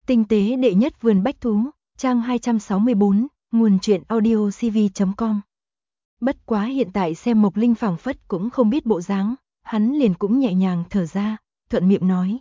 Tinh tế đệ nhất vườn bách thú, trang 264, nguồn truyện audio cv.com. Bất quá hiện tại xem Mộc Linh phảng phất cũng không biết bộ dáng, hắn liền cũng nhẹ nhàng thở ra, thuận miệng nói.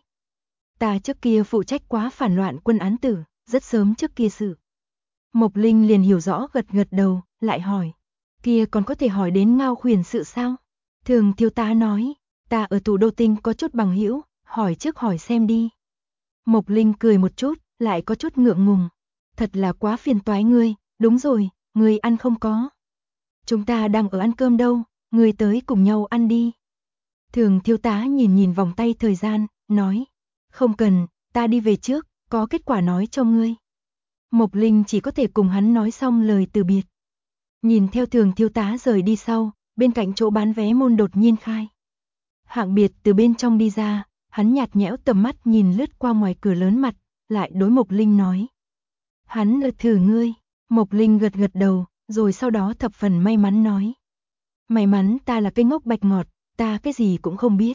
Ta trước kia phụ trách quá phản loạn quân án tử, rất sớm trước kia sự. Mộc Linh liền hiểu rõ gật gật đầu, lại hỏi. Kia còn có thể hỏi đến Ngao Khuyển sự sao? Thường thiếu tá nói, ta ở thủ đô Tinh có chút bằng hữu, hỏi trước hỏi xem đi. Mộc Linh cười một chút, lại có chút ngượng ngùng. Thật là quá phiền toái ngươi, đúng rồi, ngươi ăn không có. Chúng ta đang ở ăn cơm đâu, ngươi tới cùng nhau ăn đi. Thường thiếu tá nhìn nhìn vòng tay thời gian, nói. Không cần, ta đi về trước, có kết quả nói cho ngươi. Mộc Linh chỉ có thể cùng hắn nói xong lời từ biệt. Nhìn theo thường thiếu tá rời đi sau, bên cạnh chỗ bán vé môn đột nhiên khai. Hạng Biệt từ bên trong đi ra, hắn nhạt nhẽo tầm mắt nhìn lướt qua ngoài cửa lớn mặt, lại đối Mộc Linh nói. Hắn thử ngươi, Mộc Linh gật gật đầu, rồi sau đó thập phần may mắn nói. May mắn ta là cái ngốc bạch ngọt, ta cái gì cũng không biết.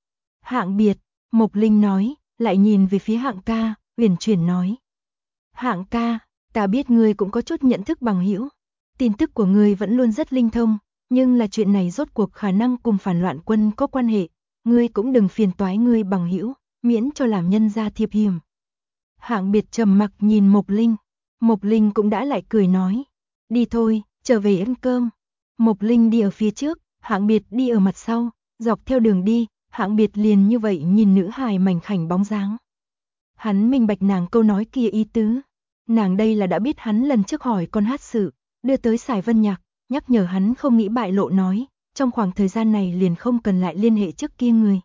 Hạng Biệt, Mộc Linh nói, lại nhìn về phía Hạng ca, uyển chuyển nói. Hạng ca, ta biết ngươi cũng có chút nhận thức bằng hữu. Tin tức của ngươi vẫn luôn rất linh thông, nhưng là chuyện này rốt cuộc khả năng cùng phản loạn quân có quan hệ, ngươi cũng đừng phiền toái ngươi bằng hữu, miễn cho làm nhân gia thiệp hiểm. Hạng Biệt trầm mặc nhìn Mộc Linh, Mộc Linh cũng đã lại cười nói, đi thôi, trở về ăn cơm. Mộc Linh đi ở phía trước, Hạng Biệt đi ở mặt sau, dọc theo đường đi, Hạng Biệt liền như vậy nhìn nữ hài mảnh khảnh bóng dáng. Hắn minh bạch nàng câu nói kia ý tứ, nàng đây là đã biết hắn lần trước hỏi con hát sự, đưa tới Sài Vân Nhạc, nhắc nhở hắn không nghĩ bại lộ nói, trong khoảng thời gian này liền không cần lại liên hệ trước kia người.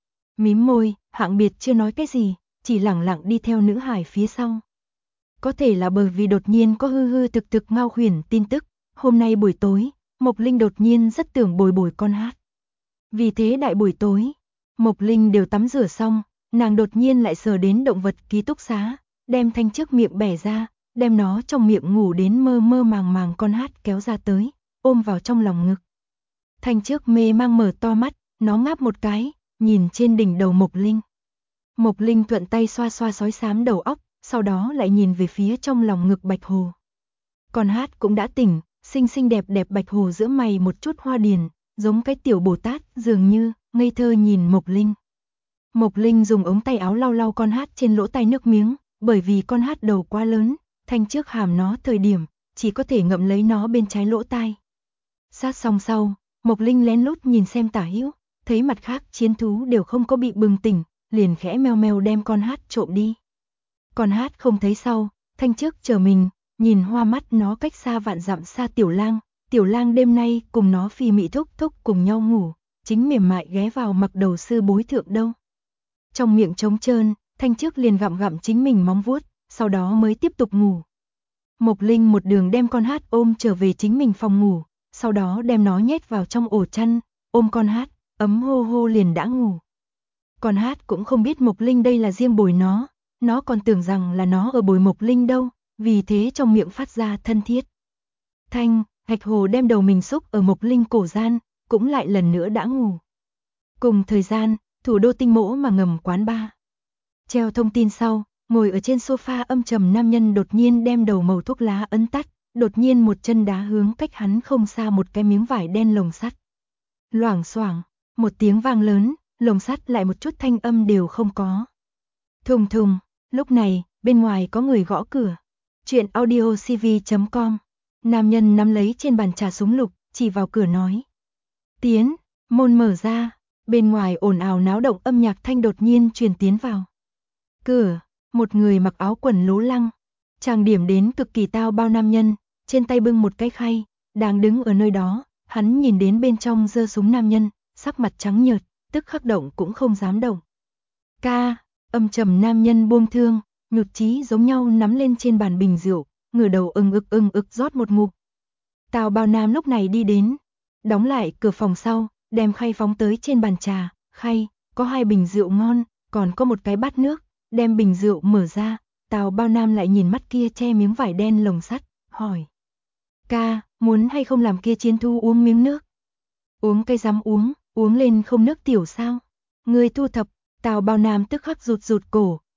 Mím môi, Hạng Biệt chưa nói cái gì, chỉ lẳng lặng đi theo nữ hài phía sau. Có thể là bởi vì đột nhiên có hư hư thực thực Ngao Khuyển tin tức, hôm nay buổi tối, Mộc Linh đột nhiên rất tưởng bồi bồi con hát. Vì thế đại buổi tối, Mộc Linh đều tắm rửa xong, nàng đột nhiên lại sờ đến động vật ký túc xá, đem Thanh trước miệng bẻ ra, đem nó trong miệng ngủ đến mơ mơ màng màng con hát kéo ra tới, ôm vào trong lòng ngực. Thanh trước mê mang mở to mắt, nó ngáp một cái, nhìn trên đỉnh đầu Mộc Linh. Mộc Linh thuận tay xoa xoa sói xám đầu óc, sau đó lại nhìn về phía trong lòng ngực Bạch Hồ. Con hát cũng đã tỉnh, xinh xinh đẹp đẹp Bạch Hồ giữa mày một chút hoa điền, giống cái tiểu Bồ Tát dường như, ngây thơ nhìn Mộc Linh. Mộc Linh dùng ống tay áo lau lau con hát trên lỗ tai nước miếng, bởi vì con hát đầu quá lớn, Thanh trước hàm nó thời điểm, chỉ có thể ngậm lấy nó bên trái lỗ tai. Sát xong sau, Mộc Linh lén lút nhìn xem tả hữu, thấy mặt khác chiến thú đều không có bị bừng tỉnh, liền khẽ meo meo đem con hát trộm đi. Con hát không thấy sau, Thanh trước chờ mình, nhìn hoa mắt nó cách xa vạn dặm xa Tiểu Lang đêm nay cùng nó Phi Mị thúc thúc cùng nhau ngủ, chính mềm mại ghé vào mặc đầu sư bối thượng đâu. Trong miệng trống trơn, Thanh trước liền gặm gặm chính mình móng vuốt, sau đó mới tiếp tục ngủ. Mộc Linh một đường đem con hát ôm trở về chính mình phòng ngủ, sau đó đem nó nhét vào trong ổ chăn, ôm con hát, ấm hô hô liền đã ngủ. Con hát cũng không biết Mộc Linh đây là riêng bồi nó còn tưởng rằng là nó ở bồi Mộc Linh đâu, vì thế trong miệng phát ra thân thiết. Thanh, Hạch Hồ đem đầu mình xúc ở Mộc Linh cổ gian, cũng lại lần nữa đã ngủ. Cùng thời gian, thủ đô Tinh Mỗ mà ngầm quán bar. Treo thông tin sau, ngồi ở trên sofa âm trầm nam nhân đột nhiên đem đầu màu thuốc lá ấn tắt, đột nhiên một chân đá hướng cách hắn không xa một cái miếng vải đen lồng sắt. Loảng xoảng, một tiếng vang lớn, lồng sắt lại một chút thanh âm đều không có. Thùng thùng, lúc này, bên ngoài có người gõ cửa. Chuyện audio cv.com. Nam nhân nắm lấy trên bàn trà súng lục, chỉ vào cửa nói. Tiến, môn mở ra, bên ngoài ồn ào náo động âm nhạc thanh đột nhiên truyền tiến vào. Cửa, một người mặc áo quần lố lăng, trang điểm đến cực kỳ tao bao nam nhân, trên tay bưng một cái khay, đang đứng ở nơi đó, hắn nhìn đến bên trong giơ súng nam nhân, sắc mặt trắng nhợt, tức khắc động cũng không dám động. Ca, âm trầm nam nhân buông thương, nhụt chí giống nhau nắm lên trên bàn bình rượu, ngửa đầu ưng ực rót một ngụm. Tào bao nam lúc này đi đến, đóng lại cửa phòng sau, đem khay phóng tới trên bàn trà, khay, có 2 bình rượu ngon, còn có một cái bát nước, đem bình rượu mở ra, Tào bao nam lại nhìn mắt kia che miếng vải đen lồng sắt, hỏi. Ca, muốn hay không làm kia chiến thu uống miếng nước? Uống cây dám uống lên không nước tiểu sao? Người thu thập, Tào bao nam tức khắc rụt cổ,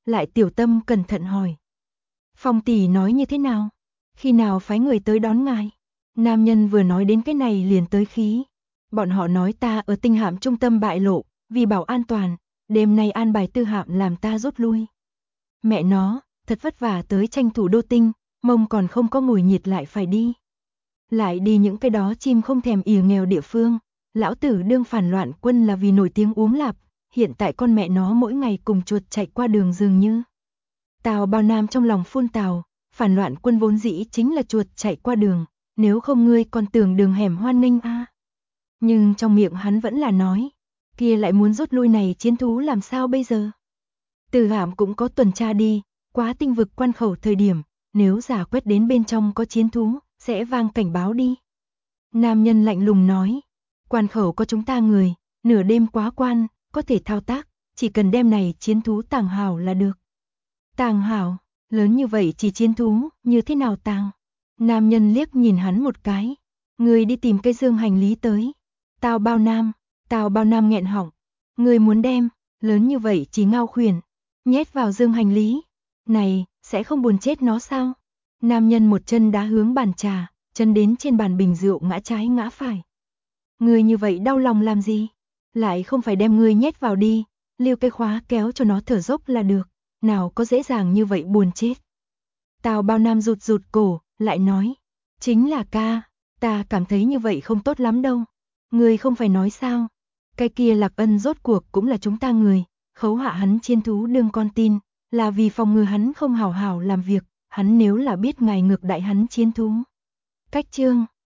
Lại tiểu tâm cẩn thận hỏi. Phong tỷ nói như thế nào? Khi nào phái người tới đón ngài? Nam nhân vừa nói đến cái này liền tới khí. Bọn họ nói ta ở tinh hạm trung tâm bại lộ, vì bảo an toàn, đêm nay an bài tư hạm làm ta rút lui. Mẹ nó, thật vất vả tới tranh thủ đô tinh, mông còn không có mùi nhiệt lại phải đi. Lại đi những cái đó chim không thèm ỉa nghèo địa phương, lão tử đương phản loạn quân là vì nổi tiếng uống lạp, hiện tại con mẹ nó mỗi ngày cùng chuột chạy qua đường dường như. Tào Bao Nam trong lòng phun tào, phản loạn quân vốn dĩ chính là chuột chạy qua đường, nếu không ngươi còn tưởng đường hẻm hoan nghênh a. Nhưng trong miệng hắn vẫn là nói, kia lại muốn rút lui này chiến thú làm sao bây giờ? Từ hạm cũng có tuần tra đi, quá tinh vực quan khẩu thời điểm, nếu giả quét đến bên trong có chiến thú, sẽ vang cảnh báo đi. Nam nhân lạnh lùng nói, quan khẩu có chúng ta người, nửa đêm quá quan, có thể thao tác, chỉ cần đem này chiến thú tàng hảo là được. Tàng hảo, lớn như vậy chỉ chiến thú, như thế nào tàng? Nam nhân liếc nhìn hắn một cái, người đi tìm cái dương hành lý tới. Tào Bao Nam nghẹn họng, người muốn đem, lớn như vậy chỉ ngao khuyển, nhét vào dương hành lý. Này, sẽ không buồn chết nó sao? Nam nhân một chân đá hướng bàn trà, chân đến trên bàn bình rượu ngã trái ngã phải. Người như vậy đau lòng làm gì? Lại không phải đem người nhét vào đi, lưu cái khóa kéo cho nó thở dốc là được, nào có dễ dàng như vậy buồn chết. Tào Bao Nam rụt rụt cổ, lại nói, chính là ca, ta cảm thấy như vậy không tốt lắm đâu. Người không phải nói sao? Cái kia Lạc Ân rốt cuộc cũng là chúng ta người, khấu hạ hắn chiên thú đương con tin, là vì phòng ngừa hắn không hảo hảo làm việc, hắn nếu là biết ngài ngược đại hắn chiên thú. Cách chương